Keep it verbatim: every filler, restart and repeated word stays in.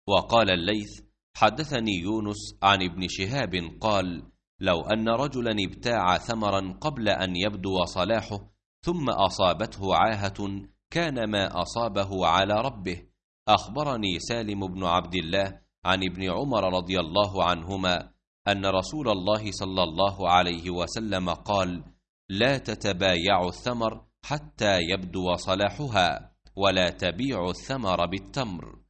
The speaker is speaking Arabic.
وقال الليث: حدثني يونس عن ابن شهاب قال: لو أن رجلا ابتاع ثمرا قبل أن يبدو صلاحه ثم أصابته عاهة كان ما أصابه على ربه. أخبرني سالم بن عبد الله عن ابن عمر رضي الله عنهما أن رسول الله صلى الله عليه وسلم قال: لا تتبايعوا الثمر حتى يبدو صلاحها، ولا تبيعوا الثمر بالتمر.